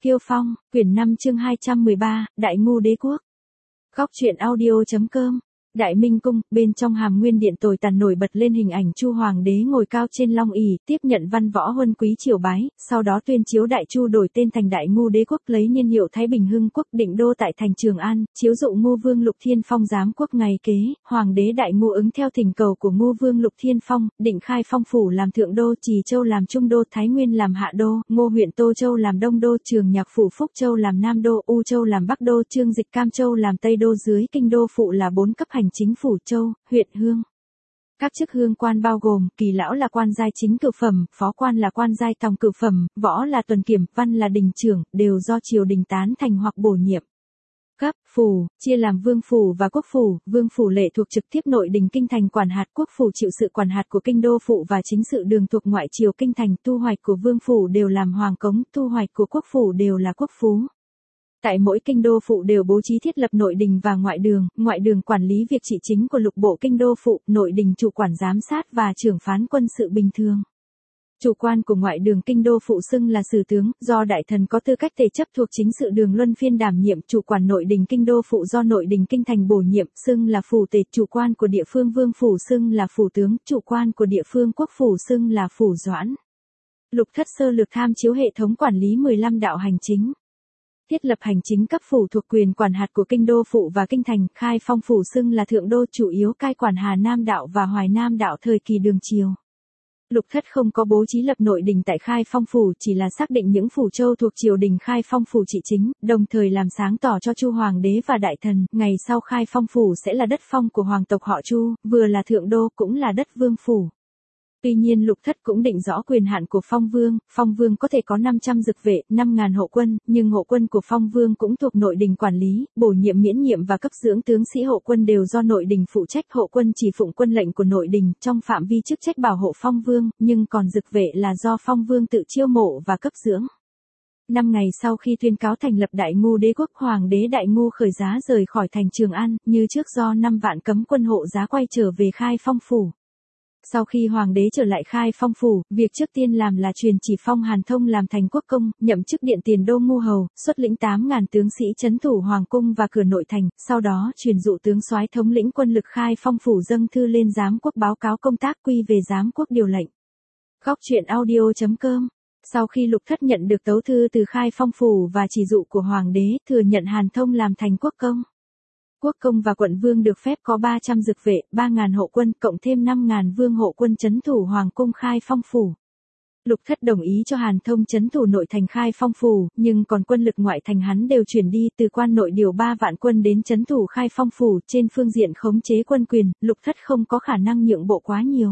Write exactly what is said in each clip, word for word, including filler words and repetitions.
Kiêu Phong, quyển năm chương hai trăm mười ba, Đại Ngu Đế Quốc. Góc truyện audio.com. Đại Minh Cung, bên trong Hàm Nguyên Điện tồi tàn nổi bật lên hình ảnh Chu Hoàng đế ngồi cao trên long ỷ, tiếp nhận văn võ huân quý triều bái, sau đó tuyên chiếu Đại Chu đổi tên thành Đại Ngu Đế Quốc, lấy niên hiệu Thái Bình Hưng Quốc, định đô tại thành Trường An, chiếu dụ Ngu Vương Lục Thiên Phong giám quốc ngày kế, Hoàng đế Đại Ngu ứng theo thỉnh cầu của Ngu Vương Lục Thiên Phong, định khai Phong phủ làm thượng đô, Trì Châu làm trung đô, Thái Nguyên làm hạ đô, Ngô huyện Tô Châu làm đông đô, Trường Nhạc phủ Phúc Châu làm nam đô, U Châu làm bắc đô, Trương Dịch Cam Châu làm tây đô, dưới kinh đô phụ là bốn cấp hành chính phủ châu, huyện hương. Các chức hương quan bao gồm, kỳ lão là quan giai chính cửu phẩm, phó quan là quan giai tòng cửu phẩm, võ là tuần kiểm, văn là đình trưởng, đều do triều đình tán thành hoặc bổ nhiệm. Cấp, phủ, chia làm vương phủ và quốc phủ, vương phủ lệ thuộc trực tiếp nội đình kinh thành quản hạt, quốc phủ chịu sự quản hạt của kinh đô phụ và chính sự đường thuộc ngoại triều kinh thành, tu hoạch của vương phủ đều làm hoàng cống, tu hoạch của quốc phủ đều là quốc phú. Tại mỗi kinh đô phụ đều bố trí thiết lập nội đình và ngoại đường, ngoại đường quản lý việc trị chính của lục bộ kinh đô phụ, nội đình chủ quản giám sát và trưởng phán quân sự bình thường. Chủ quan của ngoại đường kinh đô phụ xưng là sử tướng, do đại thần có tư cách thể chấp thuộc chính sự đường luân phiên đảm nhiệm, chủ quản nội đình kinh đô phụ do nội đình kinh thành bổ nhiệm, xưng là phủ tể, chủ quan của địa phương vương phủ xưng là phủ tướng, chủ quan của địa phương quốc phủ xưng là phủ doãn. Lục thất sơ lược tham chiếu hệ thống quản lý mười lăm đạo hành chính. Thiết lập hành chính cấp phủ thuộc quyền quản hạt của kinh đô phụ và kinh thành, khai Phong phủ xưng là thượng đô, chủ yếu cai quản Hà Nam đạo và Hoài Nam đạo thời kỳ đường triều. Lục thất không có bố trí lập nội đình tại khai Phong phủ, chỉ là xác định những phủ châu thuộc triều đình khai Phong phủ trị chính, đồng thời làm sáng tỏ cho Chu Hoàng đế và đại thần, ngày sau khai Phong phủ sẽ là đất phong của hoàng tộc họ Chu, vừa là thượng đô cũng là đất vương phủ. Tuy nhiên Lục Thất cũng định rõ quyền hạn của Phong Vương, Phong Vương có thể có năm trăm dực vệ, năm nghìn hộ quân, nhưng hộ quân của Phong Vương cũng thuộc nội đình quản lý, bổ nhiệm miễn nhiệm và cấp dưỡng tướng sĩ hộ quân đều do nội đình phụ trách, hộ quân chỉ phụng quân lệnh của nội đình trong phạm vi chức trách bảo hộ Phong Vương, nhưng còn dực vệ là do Phong Vương tự chiêu mộ và cấp dưỡng. Năm ngày sau khi tuyên cáo thành lập Đại Ngu Đế Quốc, Hoàng đế Đại Ngu khởi giá rời khỏi thành Trường An, như trước do năm vạn cấm quân hộ giá quay trở về khai Phong phủ. Sau khi hoàng đế trở lại khai Phong phủ, việc trước tiên làm là truyền chỉ phong Hàn Thông làm thành quốc công, nhậm chức điện tiền đô ngu hầu, xuất lĩnh tám nghìn tướng sĩ trấn thủ hoàng cung và cửa nội thành, sau đó truyền dụ tướng soái thống lĩnh quân lực khai Phong phủ dâng thư lên giám quốc báo cáo công tác, quy về giám quốc điều lệnh. Góc truyện audio.com. Sau khi Lục Thất nhận được tấu thư từ khai Phong phủ và chỉ dụ của hoàng đế, thừa nhận Hàn Thông làm thành quốc công. Quốc công và quận vương được phép có ba trăm dực vệ, ba nghìn hộ quân, cộng thêm năm nghìn vương hộ quân trấn thủ hoàng cung khai Phong phủ. Lục Thất đồng ý cho Hàn Thông trấn thủ nội thành khai Phong phủ, nhưng còn quân lực ngoại thành hắn đều chuyển đi, từ quan nội điều ba vạn quân đến trấn thủ khai Phong phủ, trên phương diện khống chế quân quyền, Lục Thất không có khả năng nhượng bộ quá nhiều.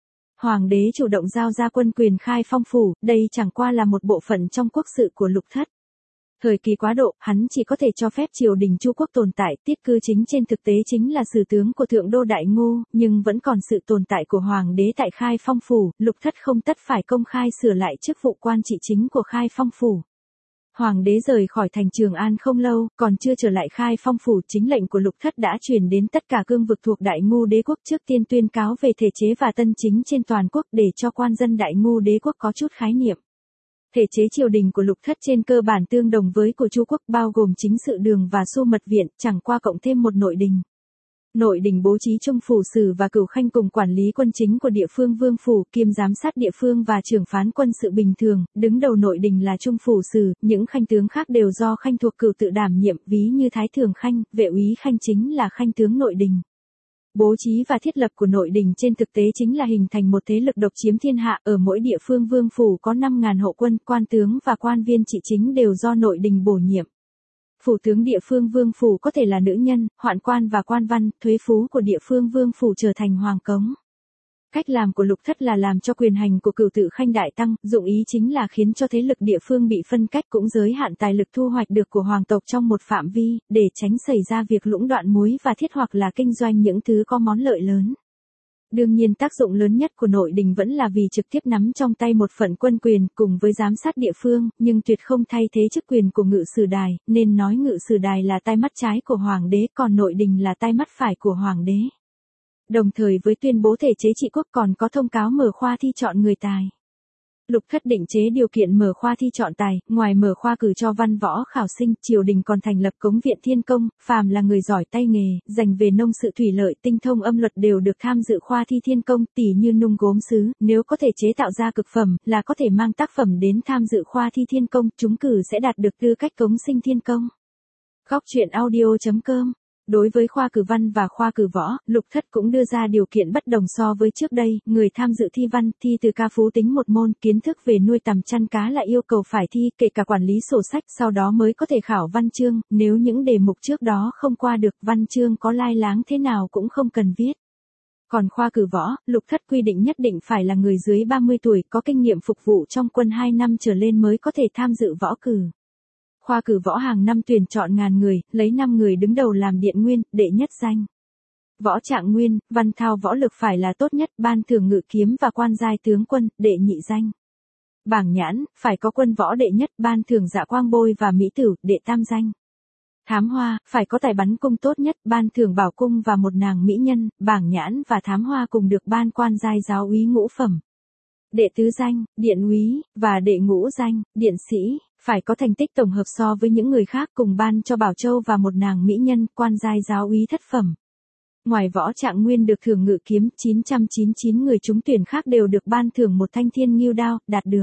Hoàng đế chủ động giao ra quân quyền khai Phong phủ, đây chẳng qua là một bộ phận trong quốc sự của Lục Thất. Thời kỳ quá độ, hắn chỉ có thể cho phép triều đình Chu quốc tồn tại, tiết cư chính trên thực tế chính là sử tướng của thượng đô Đại Ngu, nhưng vẫn còn sự tồn tại của hoàng đế tại khai Phong phủ, Lục Thất không tất phải công khai sửa lại chức vụ quan trị chính của khai Phong phủ. Hoàng đế rời khỏi thành Trường An không lâu, còn chưa trở lại khai Phong phủ, chính lệnh của Lục Thất đã truyền đến tất cả cương vực thuộc Đại Ngu Đế Quốc, trước tiên tuyên cáo về thể chế và tân chính trên toàn quốc để cho quan dân Đại Ngu Đế Quốc có chút khái niệm. Thể chế triều đình của Lục Thất trên cơ bản tương đồng với của Chu quốc, bao gồm chính sự đường và xu mật viện, chẳng qua cộng thêm một nội đình. Nội đình bố trí trung phủ sử và cửu khanh cùng quản lý quân chính của địa phương vương phủ, kiêm giám sát địa phương và trưởng phán quân sự bình thường, đứng đầu nội đình là trung phủ sử, những khanh tướng khác đều do khanh thuộc cửu tự đảm nhiệm, ví như Thái Thường Khanh, Vệ úy Khanh chính là khanh tướng nội đình. Bố trí và thiết lập của nội đình trên thực tế chính là hình thành một thế lực độc chiếm thiên hạ, ở mỗi địa phương vương phủ có năm nghìn hộ quân, quan tướng và quan viên trị chính đều do nội đình bổ nhiệm. Phủ tướng địa phương vương phủ có thể là nữ nhân, hoạn quan và quan văn, thuế phú của địa phương vương phủ trở thành hoàng cống. Cách làm của Lục Thất là làm cho quyền hành của cửu tự khanh đại tăng, dụng ý chính là khiến cho thế lực địa phương bị phân cách, cũng giới hạn tài lực thu hoạch được của hoàng tộc trong một phạm vi, để tránh xảy ra việc lũng đoạn muối và thiết hoặc là kinh doanh những thứ có món lợi lớn. Đương nhiên tác dụng lớn nhất của nội đình vẫn là vì trực tiếp nắm trong tay một phần quân quyền cùng với giám sát địa phương, nhưng tuyệt không thay thế chức quyền của ngự sử đài, nên nói ngự sử đài là tai mắt trái của hoàng đế, còn nội đình là tai mắt phải của hoàng đế. Đồng thời với tuyên bố thể chế trị quốc còn có thông cáo mở khoa thi chọn người tài. Lục Thất định chế điều kiện mở khoa thi chọn tài, ngoài mở khoa cử cho văn võ khảo sinh, triều đình còn thành lập cống viện thiên công, phàm là người giỏi tay nghề, dành về nông sự thủy lợi, tinh thông âm luật đều được tham dự khoa thi thiên công, tỉ như nung gốm sứ, nếu có thể chế tạo ra cực phẩm, là có thể mang tác phẩm đến tham dự khoa thi thiên công, trúng cử sẽ đạt được tư cách cống sinh thiên công. Góc truyện audio chấm com. Đối với khoa cử văn và khoa cử võ, Lục Thất cũng đưa ra điều kiện bất đồng so với trước đây, người tham dự thi văn, thi từ ca phú tính một môn, kiến thức về nuôi tầm chăn cá là yêu cầu phải thi, kể cả quản lý sổ sách, sau đó mới có thể khảo văn chương, nếu những đề mục trước đó không qua được, văn chương có lai láng thế nào cũng không cần viết. Còn khoa cử võ, Lục Thất quy định nhất định phải là người dưới ba mươi tuổi, có kinh nghiệm phục vụ trong quân hai năm trở lên mới có thể tham dự võ cử. Khoa cử võ hàng năm tuyển chọn ngàn người, lấy năm người đứng đầu làm điện nguyên, đệ nhất danh. Võ trạng nguyên, văn thao võ lực phải là tốt nhất, ban thưởng ngự kiếm và quan giai tướng quân, đệ nhị danh. Bảng nhãn, phải có quân võ đệ nhất, ban thưởng dạ quang bôi và mỹ tử, đệ tam danh. Thám hoa, phải có tài bắn cung tốt nhất, ban thưởng bảo cung và một nàng mỹ nhân, bảng nhãn và thám hoa cùng được ban quan giai giáo úy ngũ phẩm. Đệ tứ danh, điện úy, và đệ ngũ danh, điện sĩ, phải có thành tích tổng hợp so với những người khác cùng ban cho Bảo Châu và một nàng mỹ nhân, quan giai giáo úy thất phẩm. Ngoài võ trạng nguyên được thưởng ngự kiếm, chín trăm chín mươi chín người trúng tuyển khác đều được ban thưởng một thanh thiên ngưu đao, đạt được.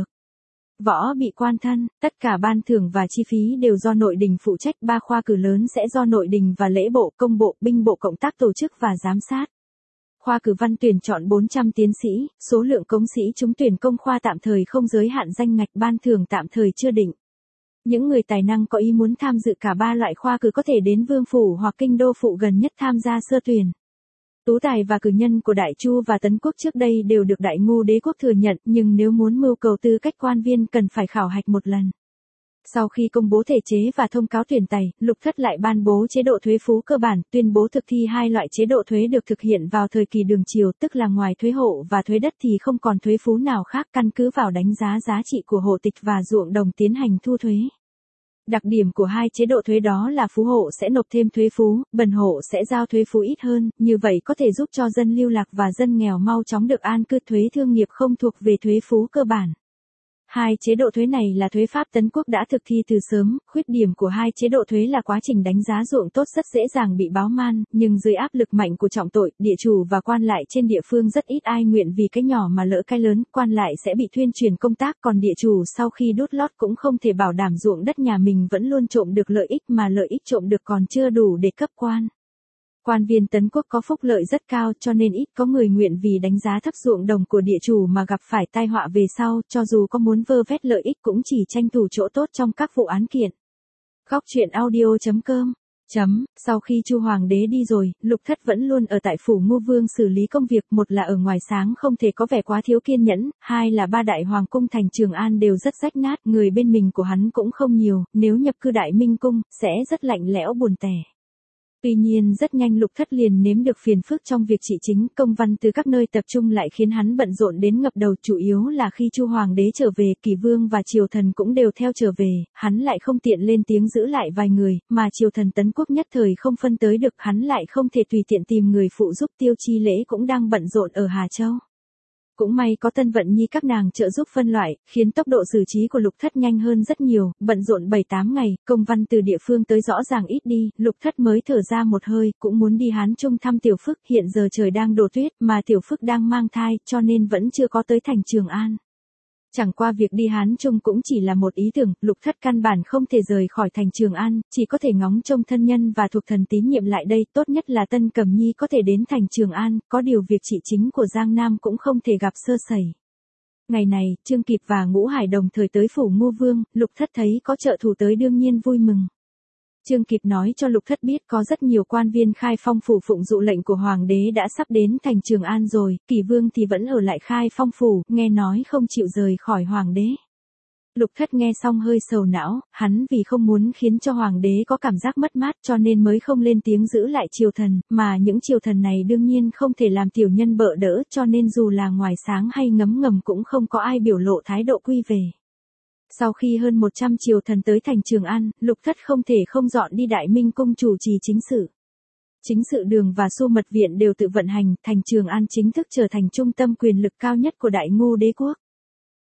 Võ bị quan thân, tất cả ban thưởng và chi phí đều do nội đình phụ trách, ba khoa cử lớn sẽ do nội đình và lễ bộ, công bộ, binh bộ cộng tác tổ chức và giám sát. Khoa cử văn tuyển chọn bốn trăm tiến sĩ, số lượng cống sĩ trúng tuyển công khoa tạm thời không giới hạn danh ngạch, ban thưởng tạm thời chưa định. Những người tài năng có ý muốn tham dự cả ba loại khoa cử có thể đến Vương phủ hoặc kinh đô phụ gần nhất tham gia sơ tuyển. Tú tài và cử nhân của Đại Chu và Tấn Quốc trước đây đều được Đại Ngu Đế quốc thừa nhận, nhưng nếu muốn mưu cầu tư cách quan viên cần phải khảo hạch một lần. Sau khi công bố thể chế và thông cáo tuyển tài, Lục Thất lại ban bố chế độ thuế phú cơ bản, tuyên bố thực thi hai loại chế độ thuế được thực hiện vào thời kỳ Đường Triều, tức là ngoài thuế hộ và thuế đất thì không còn thuế phú nào khác, căn cứ vào đánh giá giá trị của hộ tịch và ruộng đồng tiến hành thu thuế. Đặc điểm của hai chế độ thuế đó là phú hộ sẽ nộp thêm thuế phú, bần hộ sẽ giao thuế phú ít hơn, như vậy có thể giúp cho dân lưu lạc và dân nghèo mau chóng được an cư. Thuế thương nghiệp không thuộc về thuế phú cơ bản. Hai chế độ thuế này là thuế Pháp Tấn Quốc đã thực thi từ sớm, khuyết điểm của hai chế độ thuế là quá trình đánh giá ruộng tốt rất dễ dàng bị báo man, nhưng dưới áp lực mạnh của trọng tội, địa chủ và quan lại trên địa phương rất ít ai nguyện vì cái nhỏ mà lỡ cái lớn, quan lại sẽ bị thuyên chuyển công tác, còn địa chủ sau khi đốt lót cũng không thể bảo đảm ruộng đất nhà mình vẫn luôn trộm được lợi ích mà lợi ích trộm được còn chưa đủ để cấp quan. Quan viên Tấn Quốc có phúc lợi rất cao cho nên ít có người nguyện vì đánh giá thấp ruộng đồng của địa chủ mà gặp phải tai họa về sau, cho dù có muốn vơ vét lợi ích cũng chỉ tranh thủ chỗ tốt trong các vụ án kiện. Góc truyện audio chấm com Chấm, sau khi Chu Hoàng đế đi rồi, Lục Thất vẫn luôn ở tại phủ Ngô Vương xử lý công việc, một là ở ngoài sáng không thể có vẻ quá thiếu kiên nhẫn, hai là ba đại hoàng cung thành Trường An đều rất rách nát, người bên mình của hắn cũng không nhiều, nếu nhập cư Đại Minh cung, sẽ rất lạnh lẽo buồn tẻ. Tuy nhiên rất nhanh Lục Thất liền nếm được phiền phức trong việc trị chính, công văn từ các nơi tập trung lại khiến hắn bận rộn đến ngập đầu, chủ yếu là khi Chu Hoàng đế trở về, Kỳ Vương và triều thần cũng đều theo trở về, hắn lại không tiện lên tiếng giữ lại vài người, mà triều thần Tấn Quốc nhất thời không phân tới được, hắn lại không thể tùy tiện tìm người phụ giúp. Tiêu Chi Lễ cũng đang bận rộn ở Hà Châu. Cũng may có Tân Vận Nhi các nàng trợ giúp phân loại, khiến tốc độ xử trí của Lục Thất nhanh hơn rất nhiều, bận rộn bảy tám ngày, công văn từ địa phương tới rõ ràng ít đi, Lục Thất mới thở ra một hơi, cũng muốn đi Hán Trung thăm Tiểu Phức, hiện giờ trời đang đổ tuyết, mà Tiểu Phức đang mang thai, cho nên vẫn chưa có tới thành Trường An. Chẳng qua việc đi Hán Trung cũng chỉ là một ý tưởng, Lục Thất căn bản không thể rời khỏi thành Trường An, chỉ có thể ngóng trông thân nhân và thuộc thần tín nhiệm lại đây, tốt nhất là Tân Cẩm Nhi có thể đến thành Trường An, có điều việc trị chính của Giang Nam cũng không thể gặp sơ sẩy. Ngày này, Trương Kịp và Ngũ Hải đồng thời tới phủ Ngô Vương, Lục Thất thấy có trợ thủ tới đương nhiên vui mừng. Trương Kịp nói cho Lục Thất biết có rất nhiều quan viên Khai Phong phủ phụng dụ lệnh của Hoàng đế đã sắp đến thành Trường An rồi, Kỳ Vương thì vẫn ở lại Khai Phong phủ, nghe nói không chịu rời khỏi Hoàng đế. Lục Thất nghe xong hơi sầu não, hắn vì không muốn khiến cho Hoàng đế có cảm giác mất mát cho nên mới không lên tiếng giữ lại triều thần, mà những triều thần này đương nhiên không thể làm tiểu nhân bợ đỡ cho nên dù là ngoài sáng hay ngấm ngầm cũng không có ai biểu lộ thái độ quy về. Sau khi hơn một trăm triều thần tới thành Trường An, Lục Thất không thể không dọn đi Đại Minh cung chủ trì chính sự. Chính sự đường và Xu Mật viện đều tự vận hành, thành Trường An chính thức trở thành trung tâm quyền lực cao nhất của Đại Ngu Đế quốc.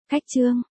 Khách trương.